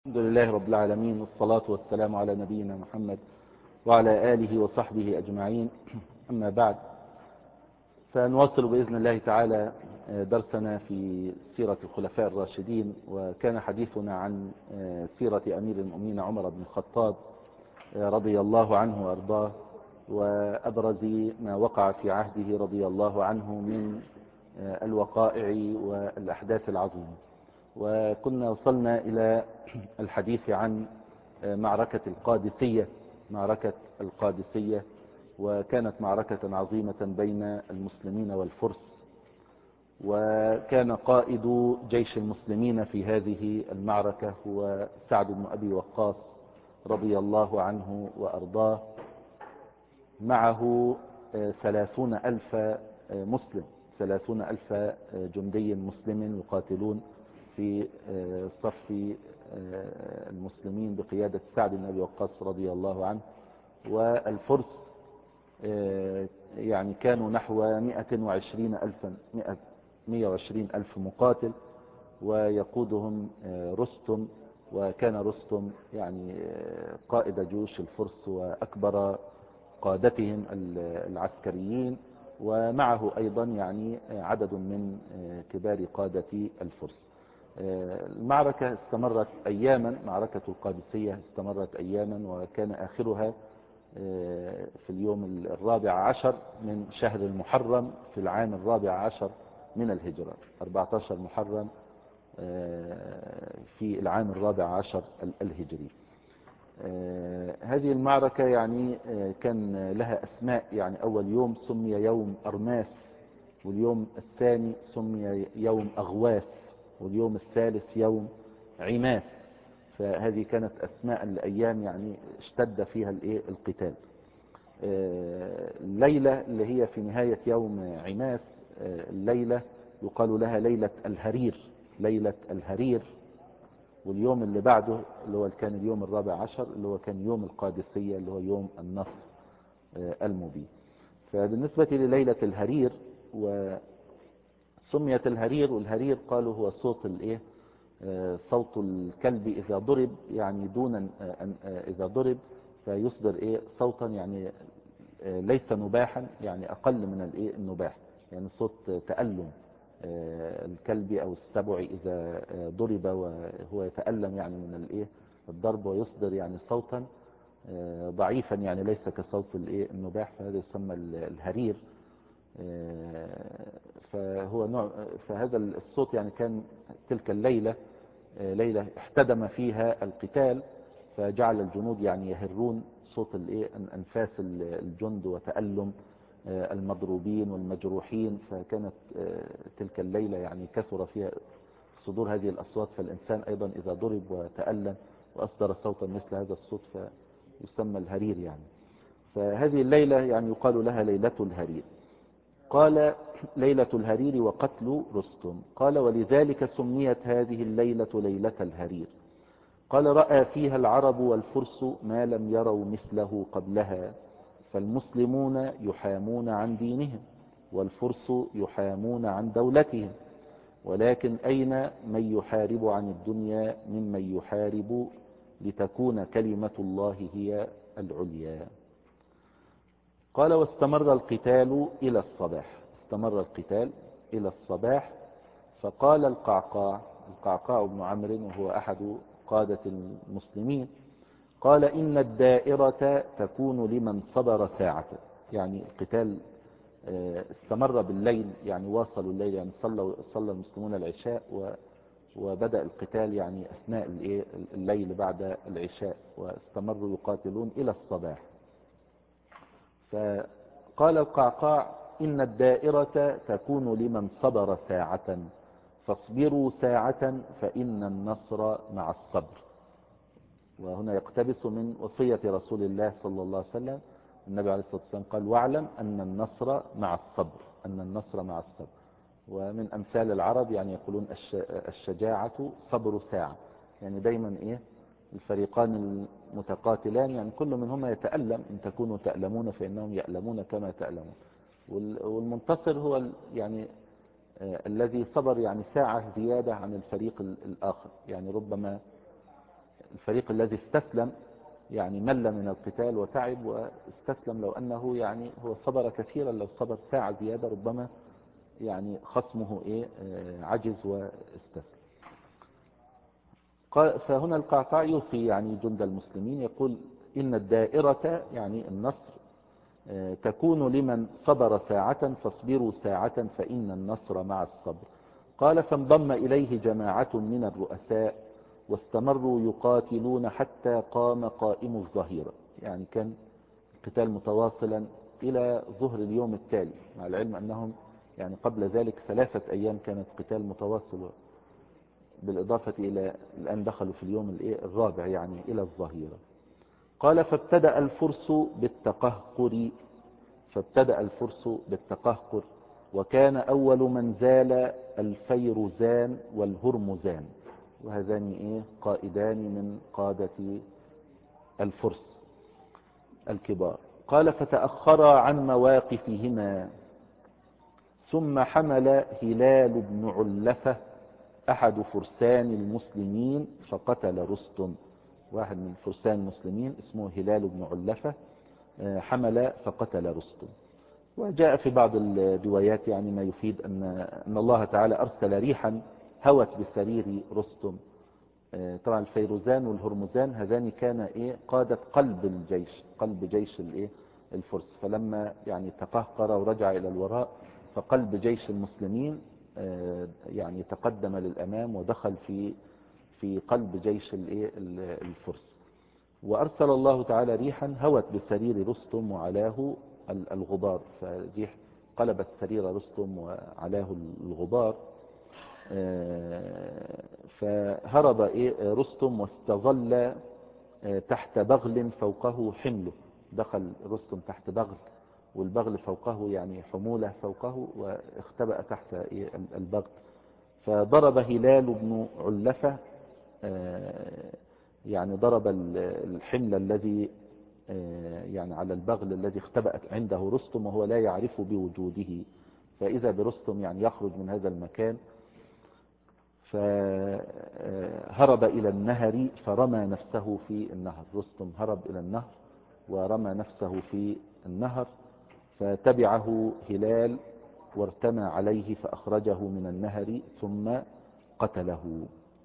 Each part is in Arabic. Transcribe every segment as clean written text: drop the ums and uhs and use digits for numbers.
الحمد لله رب العالمين، والصلاة والسلام على نبينا محمد وعلى آله وصحبه أجمعين. أما بعد، فنواصل بإذن الله تعالى درسنا في سيرة الخلفاء الراشدين، وكان حديثنا عن سيرة أمير المؤمنين عمر بن الخطاب رضي الله عنه وأرضاه، وأبرز ما وقع في عهده رضي الله عنه من الوقائع والأحداث العظيمة. وكنا وصلنا إلى الحديث عن معركة القادسية، وكانت معركة عظيمة بين المسلمين والفرس، وكان قائد جيش المسلمين في هذه المعركة هو سعد بن أبي وقاص رضي الله عنه وأرضاه، معه 30,000 مسلم، 30,000 جندي مسلم يقاتلون في صف المسلمين بقيادة سعد بن أبي وقاص رضي الله عنه. والفرس يعني كانوا نحو 120,000 مقاتل، ويقودهم رستم، وكان رستم يعني قائد جيوش الفرس وأكبر قادتهم العسكريين، ومعه أيضا يعني عدد من كبار قادة الفرس. المعركة استمرت أياما، معركة القادسية استمرت أياما، وكان آخرها في اليوم 14 من شهر المحرم في العام 14 من الهجرة، 14 محرم في العام 14 الهجري. هذه المعركة يعني كان لها أسماء، يعني أول يوم سمي يوم أرماس، واليوم الثاني سمي يوم أغواس، واليوم الثالث يوم عماس. فهذه كانت أسماء الأيام يعني اشتد فيها القتال. الليلة اللي هي في نهاية يوم عماس، الليلة يقال لها ليلة الهرير. واليوم اللي بعده اللي هو كان اليوم 14 اللي هو كان يوم القادسية اللي هو يوم النصر المبين. فبالنسبة لليلة الهرير، وسميت الهرير، والهرير قالوا هو صوت صوت الكلب إذا ضرب، يعني دون إذا ضرب فيصدر صوتا يعني ليس نباحا، يعني أقل من النباح، يعني صوت تألم الكلب أو السبع إذا ضرب وهو يتألم يعني من الضرب، ويصدر يعني صوتا ضعيفا، يعني ليس كصوت النباح، فهذا يسمى الهرير. فهو نوع، فهذا الصوت يعني كان تلك الليلة ليلة احتدم فيها القتال، فجعل الجنود يعني يهرون صوت أنفاس الجند وتألم المضروبين والمجروحين. فكانت تلك الليلة يعني كثر فيها صدور هذه الأصوات، فالإنسان أيضا إذا ضرب وتألم وأصدر صوتا مثل هذا الصوت فيسمى الهرير يعني. فهذه الليلة يعني يقال لها ليلة الهرير. قال ليلة الهرير وقتل رستم، قال ولذلك سميت هذه الليلة ليلة الهرير. قال رأى فيها العرب والفرس ما لم يروا مثله قبلها، فالمسلمون يحامون عن دينهم، والفرس يحامون عن دولتهم، ولكن أين من يحارب عن الدنيا ممن يحارب لتكون كلمة الله هي العليا. قال واستمر القتال إلى الصباح، فقال القعقاع بن عمرو، وهو أحد قادة المسلمين، قال إن الدائرة تكون لمن صبر ساعة. يعني القتال استمر بالليل، يعني واصلوا الليل، يعني صلى المسلمون العشاء وبدأ القتال يعني أثناء الليل بعد العشاء، واستمروا يقاتلون إلى الصباح. فقال القعقاع إن الدائرة تكون لمن صبر ساعة، فاصبروا ساعة فإن النصر مع الصبر. وهنا يقتبس من وصية رسول الله صلى الله عليه وسلم، النبي عليه الصلاة والسلام قال واعلم أن النصر مع الصبر. ومن أمثال العرب يعني يقولون الشجاعة صبر ساعة، يعني دايما الفريقان المتقاتلان يعني كل منهما يتألم، إن تكونوا تألمون فإنهم يألمون كما تألمون. والمنتصر هو يعني الذي صبر يعني ساعة زيادة عن الفريق الآخر، يعني ربما الفريق الذي استسلم يعني مل من القتال وتعب واستسلم، لو أنه يعني هو صبر كثيرا، لو صبر ساعة زيادة ربما يعني خصمه عجز واستسلم. فهنا القعقاع يوصي يعني جند المسلمين، يقول إن الدائرة يعني النصر تكون لمن صبر ساعة، فاصبروا ساعة فإن النصر مع الصبر. قال فانضم إليه جماعة من الرؤساء واستمروا يقاتلون حتى قام قائم الظهيرة، يعني كان القتال متواصلا إلى ظهر اليوم التالي، مع العلم أنهم يعني قبل ذلك 3 أيام كانت قتال متواصل، بالإضافة إلى الآن دخلوا في اليوم الرابع يعني إلى الظهيرة. قال فابتدأ الفرس بالتقهقر، وكان أول من زال الفيروزان والهرمزان، وهذان قائدان من قادة الفرس الكبار. قال فتأخرا عن مواقفهما، ثم حمل هلال بن علفة أحد فرسان المسلمين فقتل رستم. واحد من فرسان المسلمين اسمه هلال بن علفة حمل فقتل رستم. وجاء في بعض الروايات يعني ما يفيد أن الله تعالى أرسل ريحا هوت بسرير رستم. طبعا الفيروزان والهرمزان هذان كان قادة قلب جيش الفرس، فلما يعني تقهقر ورجع إلى الوراء فقلب جيش المسلمين يعني تقدم للأمام ودخل في قلب جيش الفرس. وأرسل الله تعالى ريحا هوت بسرير رستم وعلاه الغبار، فريح قلبت سرير رستم وعلاه الغبار. فهرب رستم واستظل تحت بغل فوقه حمله. دخل رستم تحت بغل، والبغل فوقه يعني حمولة فوقه، واختبأ تحت البغل. فضرب هلال بن علفة يعني ضرب الحمل الذي يعني على البغل الذي اختبأت عنده رستم وهو لا يعرف بوجوده، فإذا برستم يعني يخرج من هذا المكان، فهرب إلى النهر فرمى نفسه في النهر. رستم هرب إلى النهر ورمى نفسه في النهر، فتبعه هلال وارتمى عليه فأخرجه من النهر ثم قتله.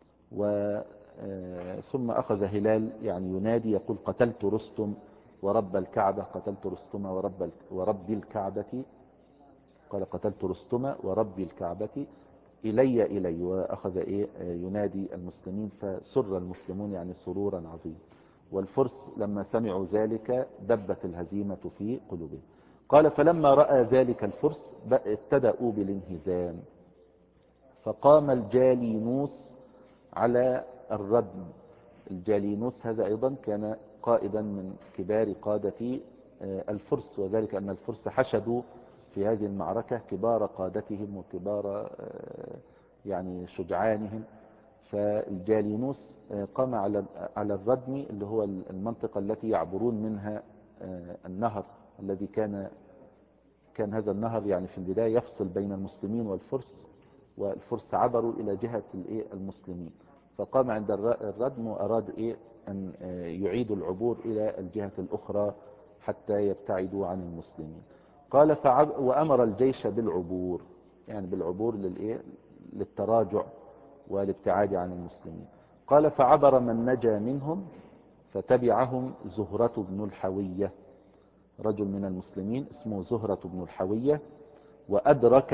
ثم أخذ هلال يعني ينادي يقول قتلت رستم ورب الكعبة، قتلت رستم ورب الكعبة، قال قتلت رستم ورب الكعبة إلي، وأخذ ينادي المسلمين، فسر المسلمون يعني سرورا عظيما. والفرس لما سمعوا ذلك دبت الهزيمة في قلوبهم. قال فلما رأى ذلك الفرس ابتدأوا بالانهزام، فقام الجالينوس على الردم. الجالينوس هذا أيضا كان قائدا من كبار قادة الفرس، وذلك أن الفرس حشدوا في هذه المعركة كبار قادتهم وكبار يعني شجعانهم. فالجالينوس قام على الردم، اللي هو المنطقة التي يعبرون منها النهر الذي كان هذا النهر يعني في البداية يفصل بين المسلمين والفرس، والفرس عبروا إلى جهة المسلمين، فقام عند الردم وأراد أن يعيدوا العبور إلى الجهة الأخرى حتى يبتعدوا عن المسلمين. قال وأمر الجيش بالعبور، يعني بالعبور للتراجع والابتعاد عن المسلمين. قال فعبر من نجا منهم فتبعهم زهرة بن الحوية، رجل من المسلمين اسمه زهرة بن الحوية، وأدرك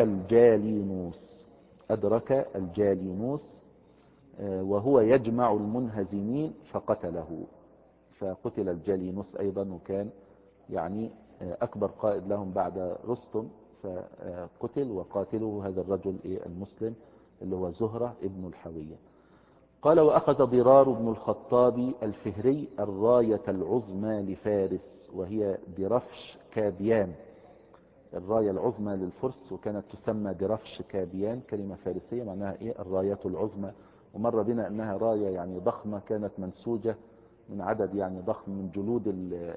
الجالينوس وهو يجمع المنهزمين فقتله. فقتل الجالينوس أيضا، وكان يعني أكبر قائد لهم بعد رستم، فقتل وقاتله هذا الرجل المسلم اللي هو زهرة ابن الحوية. قال وأخذ ضرار بن الخطاب الفهري الراية العظمى لفارس، وهي درفش كابيان، الراية العظمى للفرس، وكانت تسمى درفش كابيان، كلمة فارسية معناها الراية العظمى. ومر بنا أنها راية يعني ضخمة كانت منسوجة من عدد يعني ضخم من جلود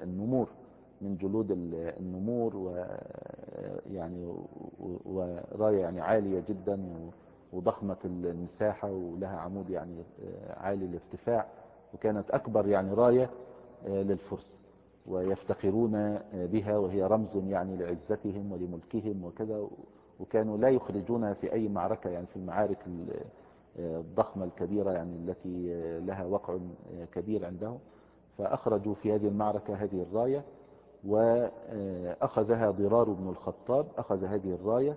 النمور، ويعني وراية يعني عالية جدا وضخمة المساحة، ولها عمود يعني عالي الارتفاع، وكانت أكبر يعني راية للفرس، ويفتخرون بها، وهي رمز يعني لعزتهم ولملكهم وكذا. وكانوا لا يخرجونها في أي معركة، يعني في المعارك الضخمة الكبيرة يعني التي لها وقع كبير عندهم، فأخرجوا في هذه المعركة هذه الراية، وأخذها ضرار بن الخطاب، أخذ هذه الراية،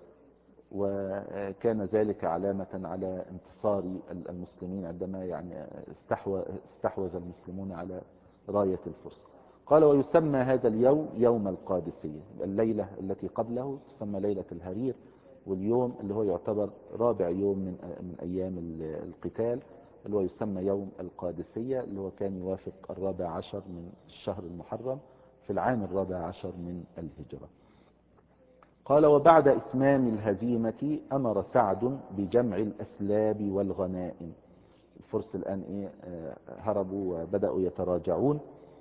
وكان ذلك علامة على انتصار المسلمين عندما يعني استحوذ المسلمون على راية الفرس. قال: ويسمى هذا اليوم يوم القادسية. الليلة التي قبله تسمى ليلة الهرير، واليوم اللي هو يعتبر رابع يوم من أيام القتال اللي هو يسمى يوم القادسية، اللي هو كان يوافق 14 من الشهر المحرم في العام 14 من الهجرة. قال: وبعد إتمام الهزيمة أمر سعد بجمع الأسلاب والغنائم. الفرس الآن هربوا وبدأوا يتراجعون،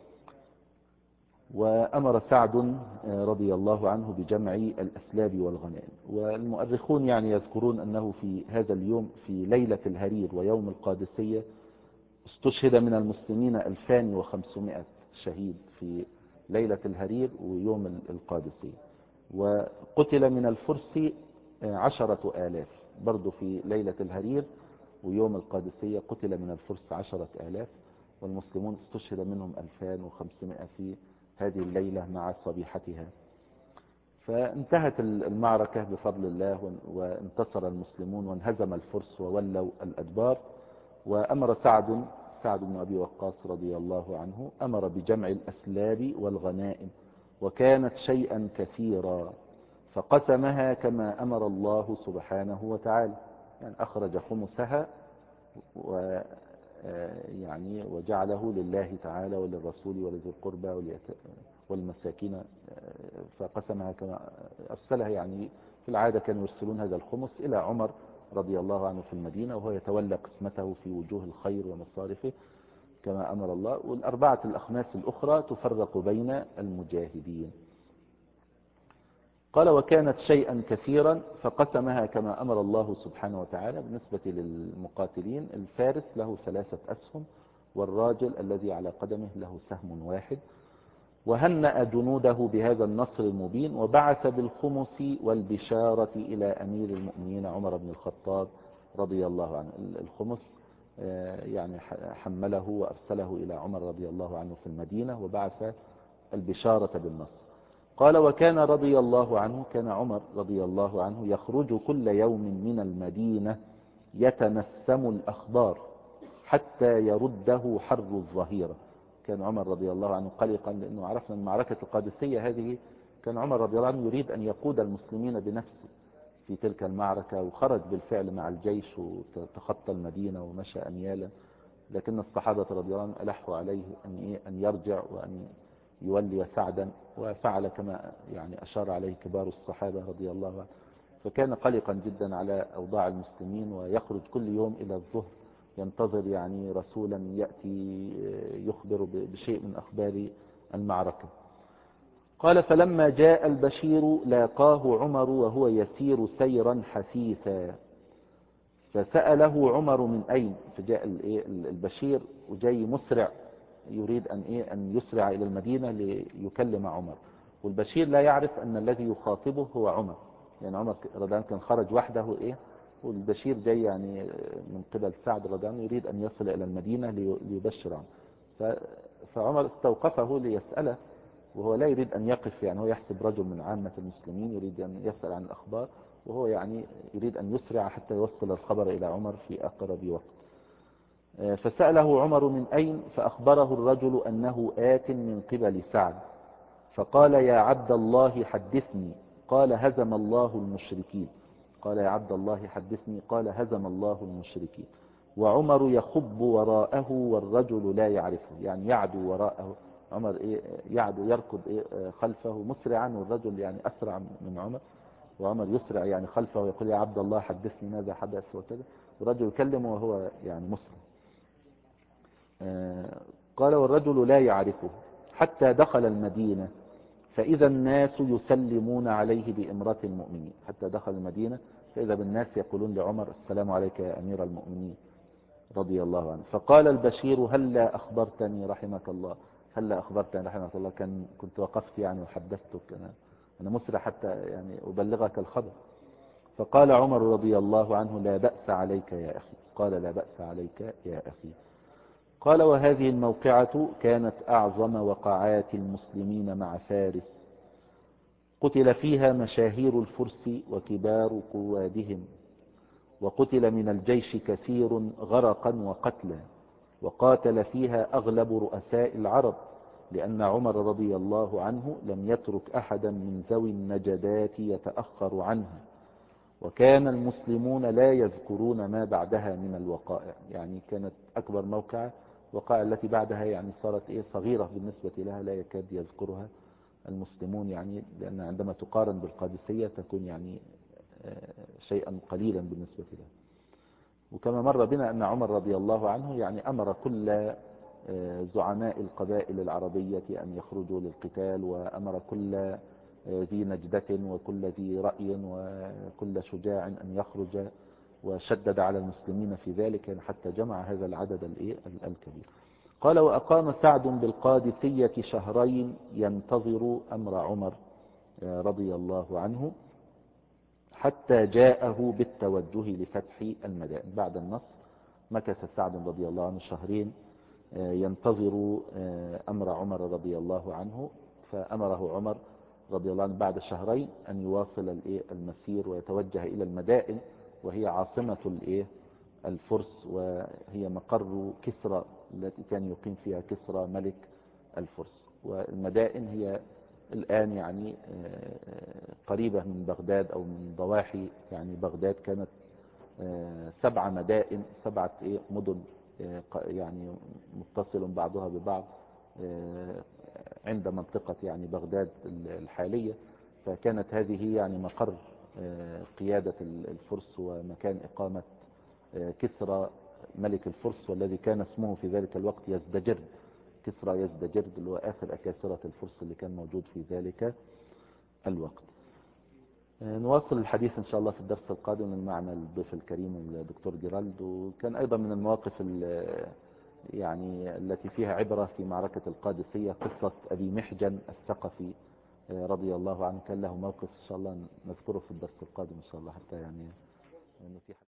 وأمر سعد رضي الله عنه بجمع الأسلاب والغنائم. والمؤرخون يعني يذكرون أنه في هذا اليوم في ليلة الهرير ويوم القادسية استشهد من المسلمين 2500 شهيد في ليلة الهرير ويوم القادسية، وقتل من الفرس 10,000 برضو في ليلة الهرير ويوم القادسية. قتل من الفرس 10,000، والمسلمون استشهد منهم 2500 في هذه الليلة مع صبيحتها. فانتهت المعركة بفضل الله، وانتصر المسلمون وانهزم الفرس وولوا الأدبار. وأمر سعد بن أبي وقاص رضي الله عنه أمر بجمع الأسلاب والغنائم، وكانت شيئا كثيرا، فقسمها كما أمر الله سبحانه وتعالى، يعني أخرج خمسها يعني وجعله لله تعالى وللرسول ولذي القربى والمساكين، فقسمها كما أرسلها. يعني في العادة كانوا يرسلون هذا الخمس إلى عمر رضي الله عنه في المدينة، وهو يتولى قسمته في وجوه الخير ومصارفه كما أمر الله، والأربعة الأخماس الأخرى تفرق بين المجاهدين. قال: وكانت شيئا كثيرا فقسمها كما أمر الله سبحانه وتعالى. بالنسبة للمقاتلين، الفارس له 3 أسهم، والراجل الذي على قدمه له سهم واحد. وهنأ جنوده بهذا النصر المبين، وبعث بالخمس والبشارة إلى أمير المؤمنين عمر بن الخطاب رضي الله عنه. الخمس يعني حمله وأرسله إلى عمر رضي الله عنه في المدينة، وبعث البشارة بالنصر. قال: وكان رضي الله عنه، كان عمر رضي الله عنه يخرج كل يوم من المدينة يتنسم الأخبار حتى يرده حر الظهيرة. كان عمر رضي الله عنه قلقا، لأنه عرفنا أن معركة القادسية هذه كان عمر رضي الله عنه يريد أن يقود المسلمين بنفسه في تلك المعركة، وخرج بالفعل مع الجيش وتخطى المدينة ومشى أميالا، لكن الصحابة رضي الله عنهم ألحوا عليه أن يرجع وأن يولي سعدا، وفعل كما يعني أشار عليه كبار الصحابة رضي الله عنه. فكان قلقا جدا على أوضاع المسلمين، ويخرج كل يوم إلى الظهر ينتظر يعني رسولا يأتي يخبر بشيء من أخبار المعركة. قال: فلما جاء البشير لاقاه عمر وهو يسير سيرا حثيثا، فسأله عمر من أين. فجاء البشير وجاي مسرع، يريد أن يسرع إلى المدينة ليكلم عمر، والبشير لا يعرف أن الذي يخاطبه هو عمر، يعني عمر رضي الله عنه كان خرج وحده والبشير جاي يعني من قبل سعد رضي الله عنه يريد أن يصل إلى المدينة ليبشر عنه. فعمر استوقفه ليسأله، وهو لا يريد أن يقف، يعني هو يحسب رجل من عامة المسلمين يريد أن يسأل عن الأخبار، وهو يعني يريد أن يسرع حتى يوصل الخبر إلى عمر في أقرب وقت. فسأله عمر من أين، فأخبره الرجل أنه آت من قبل سعد، فقال: يا عبد الله حدثني. قال: هزم الله المشركين. قال: يا عبد الله حدثني. قال: هزم الله المشركين. وعمر يخب وراءه والرجل لا يعرفه، يعني يعدو وراءه عمر، يعدو يركض خلفه مسرعا، والرجل يعني أسرع من عمر، وعمر يسرع يعني خلفه ويقول: يا عبد الله حدثني ماذا حدث وكذا، والرجل يكلمه وهو يعني مسرع. قال: والرجل لا يعرفه حتى دخل المدينة، فإذا الناس يسلمون عليه بإمرة المؤمنين. حتى دخل المدينة فإذا بالناس يقولون لعمر: السلام عليك يا أمير المؤمنين. رضي الله عنه. فقال البشير هلا أخبرتني رحمك الله، هلا أخبرتني رحمك الله، كنت وقفت يعني وحدثتك، أنا مسرع حتى يعني أبلغك الخبر. فقال عمر رضي الله عنه لا بأس عليك يا أخي، قال لا بأس عليك يا أخي. قال وهذه الموقعة كانت أعظم وقعات المسلمين مع فارس، قتل فيها مشاهير الفرس وكبار قوادهم، وقتل من الجيش كثير غرقا وقتلا، وقاتل فيها أغلب رؤساء العرب، لأن عمر رضي الله عنه لم يترك أحدا من ذوي النجدات يتأخر عنها، وكان المسلمون لا يذكرون ما بعدها من الوقائع. يعني كانت أكبر موقعة، الوقائع التي بعدها يعني صارت صغيرة بالنسبة لها، لا يكاد يذكرها المسلمون، يعني لأن عندما تقارن بالقادسية تكون يعني شيئا قليلا بالنسبة لها. وكما مر بنا أن عمر رضي الله عنه يعني أمر كل زعماء القبائل العربية أن يخرجوا للقتال، وأمر كل ذي نجدة وكل ذي رأي وكل شجاع أن يخرج، وشدد على المسلمين في ذلك يعني حتى جمع هذا العدد الكبير. قال وأقام سعد بالقادسية شهرين ينتظر أمر عمر رضي الله عنه حتى جاءه بالتوجه لفتح المدائن. بعد النصر مكث سعد رضي الله عنه شهرين ينتظر أمر عمر رضي الله عنه، فأمره عمر رضي الله عنه بعد شهرين أن يواصل المسير ويتوجه إلى المدائن، وهي عاصمة الفرس، وهي مقر كسرى التي كان يقيم فيها كسرى ملك الفرس. والمدائن هي الآن يعني قريبة من بغداد أو من ضواحي يعني بغداد. كانت 7 مدائن، 7 مدن يعني متصل بعضها ببعض عند منطقة يعني بغداد الحالية. فكانت هذه يعني مقر قيادة الفرس ومكان إقامة كسرى ملك الفرس، والذي كان اسمه في ذلك الوقت يزدجرد، كسرى يزدجرد اللي هو آخر أكاسرة الفرس اللي كان موجود في ذلك الوقت. نواصل الحديث إن شاء الله في الدرس القادم معنا الضيف الكريم الدكتور جيرالد. وكان أيضا من المواقف يعني التي فيها عبرة في معركة القادسية قصة أبي محجن الثقفي رضي الله عنه، كان له موقف إن شاء الله نذكره في الدرس القادم إن شاء الله حتى يعني نتيح